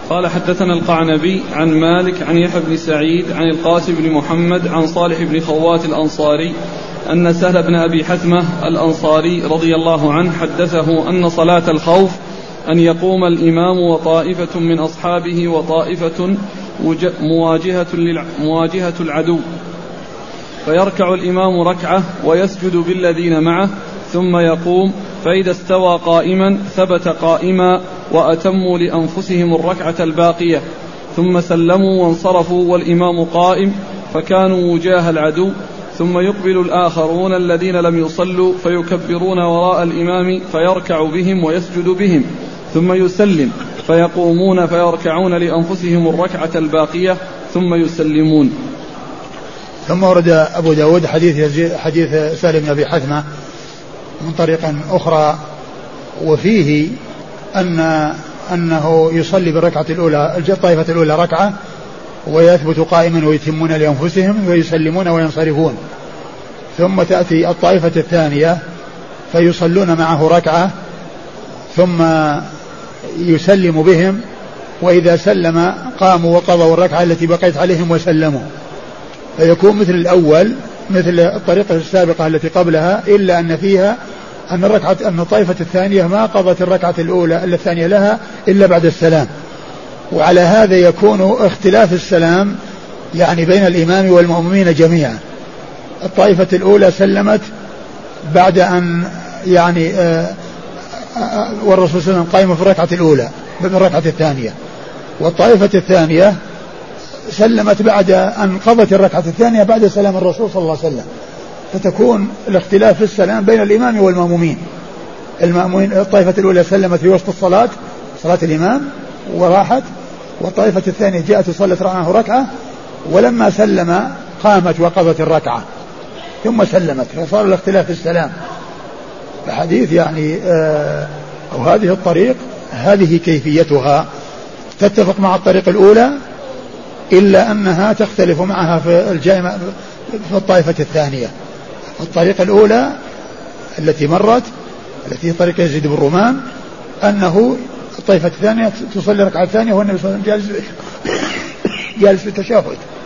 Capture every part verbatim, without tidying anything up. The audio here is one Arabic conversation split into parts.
قال حدثنا القعنبي عن مالك عن يحيى بن سعيد عن القاسم بن محمد عن صالح بن خوات الأنصاري أن سهل بن أبي حثمة الأنصاري رضي الله عنه حدثه أن صلاة الخوف أن يقوم الإمام وطائفة من أصحابه وطائفة مواجهة, مواجهة العدو، فيركع الإمام ركعة ويسجد بالذين معه ثم يقوم، فإذا استوى قائما ثبت قائما وأتموا لأنفسهم الركعة الباقية، ثم سلموا وانصرفوا والإمام قائم، فكانوا وجاه العدو، ثم يقبل الآخرون الذين لم يصلوا فيكبرون وراء الإمام فيركع بهم ويسجد بهم، ثم يسلم، فيقومون فيركعون لأنفسهم الركعة الباقية ثم يسلمون. ثم ورد أبو داود حديث, حديث سالم بن أبي حثمة من طريق أخرى، وفيه أن أنه يصلي بالركعة الأولى الطائفة الأولى ركعة ويثبت قائما ويتمون لأنفسهم ويسلمون وينصرفون، ثم تأتي الطائفة الثانية فيصلون معه ركعة ثم يسلم بهم، وإذا سلم قاموا وقضوا الركعة التي بقيت عليهم وسلموا، فيكون مثل الأول مثل الطريقة السابقة التي قبلها، إلا أن فيها أن الركعة أن الطائفة الثانية ما قضت الركعة الأولى الثانية لها إلا بعد السلام. وعلى هذا يكون اختلاف السلام يعني بين الإمام والمؤمنين جميعا. الطائفة الأولى سلمت بعد أن يعني آآ آآ والرسول صلى الله عليه وسلم قائم في الركعة الأولى بالركعة الثانية، والطائفة الثانية سلمت بعد أن قضت الركعة الثانية بعد سلام الرسول صلى الله عليه وسلم، فتكون الاختلاف في السلام بين الإمام والمأمومين. المأمومين الطائفة الأولى سلمت في وسط الصلاة صلاة الإمام وراحت، والطائفة الثانية جاءت وصلت معه ركعة، ولما سلم قامت وقضت الركعة ثم سلمت، فصار الاختلاف في السلام. الحديث يعني آه أو هذه الطريق هذه كيفيتها تتفق مع الطريق الأولى، إلا أنها تختلف معها في الجامع في الطائفة الثانية. الطريقة الأولى التي مرت التي طريقة يزيد بن رومان أنه الطائفة الثانية تصلي ركعة ثانية والنبي صلى الله عليه وسلم جالس جالس في التشهد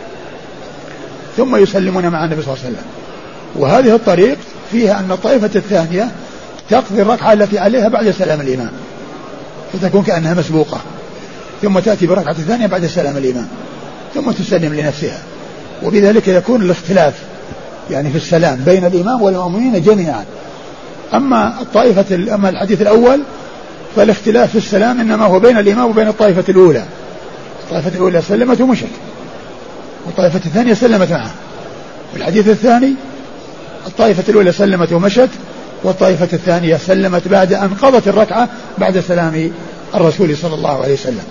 ثم يسلمون مع النبي صلى الله عليه وسلم. وهذه الطريق فيها أن الطائفة الثانية تقضي الركعة التي عليها بعد سلام الإمام، فتكون كأنها مسبوقة، ثم تأتي بركعة الثانية بعد سلام الإمام ثم تسلم لنفسها، وبذلك يكون الاختلاف يعني في السلام بين الإمام والمؤمنين جميعا. أما الطائفة أما الحديث الأول فالاختلاف في السلام إنما هو بين الإمام وبين الطائفة الأولى. الطائفة الأولى سلمت ومشت، والطائفة الثانية سلمت معه. والحديث الثاني الطائفة الأولى سلمت ومشت، والطائفة الثانية سلمت بعد أن قضت الركعة بعد سلام الرسول صلى الله عليه وسلم.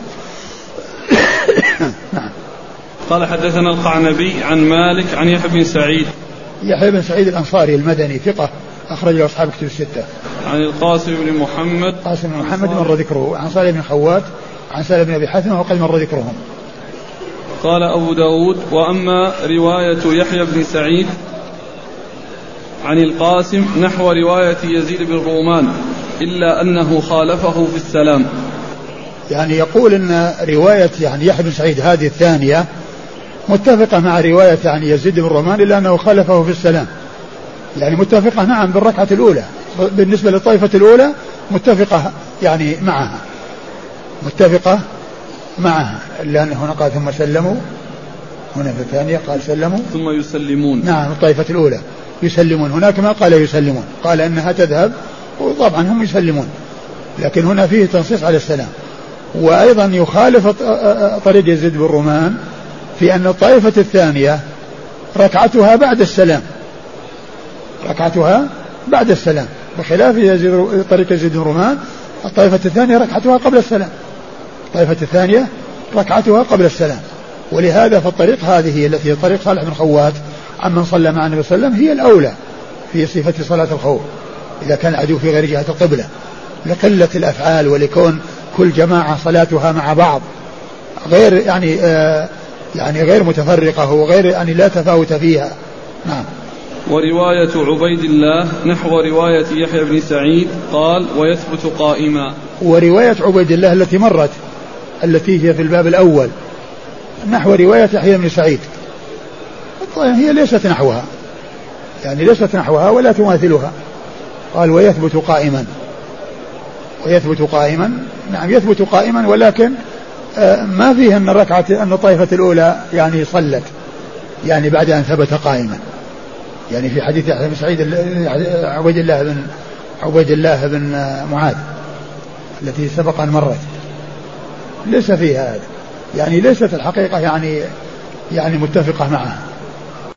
نعم. قال حدثنا القعنبي عن مالك عن يحيى بن سعيد يحيى بن سعيد الأنصاري المدني ثقة أخرج له أصحاب كتب الستة. عن القاسم بن محمد قاسم بن محمد مر ذكره. عن صالح بن خوات عن سالم بن أبي حثمة وقد مر ذكرهم. قال أبو داود: وأما رواية يحيى بن سعيد عن القاسم نحو رواية يزيد بن رومان إلا أنه خالفه في السلام. يعني يقول أن رواية يعني يحيى بن سعيد هذه الثانية متفقة مع رواية يعني يزيد بن رومان إلا أنه خالفه في السلام. يعني متفقة نعم بالركعة الأولى بالنسبة للطائفة الأولى، متفقة يعني معها متفقة معها إلا أنه هنا قال ثم سلموا، هنا في الثانية قال سلموا ثم يسلمون. نعم الطائفة الأولى يسلمون، هناك ما قال يسلمون، قال أنها تذهب وطبعا هم يسلمون، لكن هنا فيه تنصيص على السلام. وأيضا يخالف طريق يزيد بن رومان في أن الطائفة الثانية ركعتها بعد السلام ركعتها بعد السلام بخلاف يزيد طريق يزيد بن رومان الطائفة الثانية ركعتها قبل السلام الطائفة الثانية ركعتها قبل السلام. ولهذا فالطريق هذه التي هي طريق صالح بن خوات عمن صلى مع النبي صلى الله عليه وسلم هي الأولى في صفة صلاة الخوف إذا كان العدو في غير جهة القبلة، لقلة الأفعال ولكون كل جماعة صلاتها مع بعض غير يعني آه يعني غير متفرقة وغير يعني لا تفاوت فيها. نعم. ورواية عبيد الله نحو رواية يحيى بن سعيد قال: ويثبت قائما. ورواية عبيد الله التي مرت التي هي في الباب الأول نحو رواية يحيى بن سعيد، هي ليست نحوها، يعني ليست نحوها ولا تماثلها. قال ويثبت قائما، ويثبت قائما، نعم يثبت قائما، ولكن ما فيه أن الركعة أن الطائفة الأولى يعني صلت يعني بعد أن ثبت قائما، يعني في حديث يحيى بن سعيد عبيد الله بن عبيد الله بن معاذ التي سبق أن مرت ليس فيها هذا، يعني ليست الحقيقة يعني يعني متفقة معها.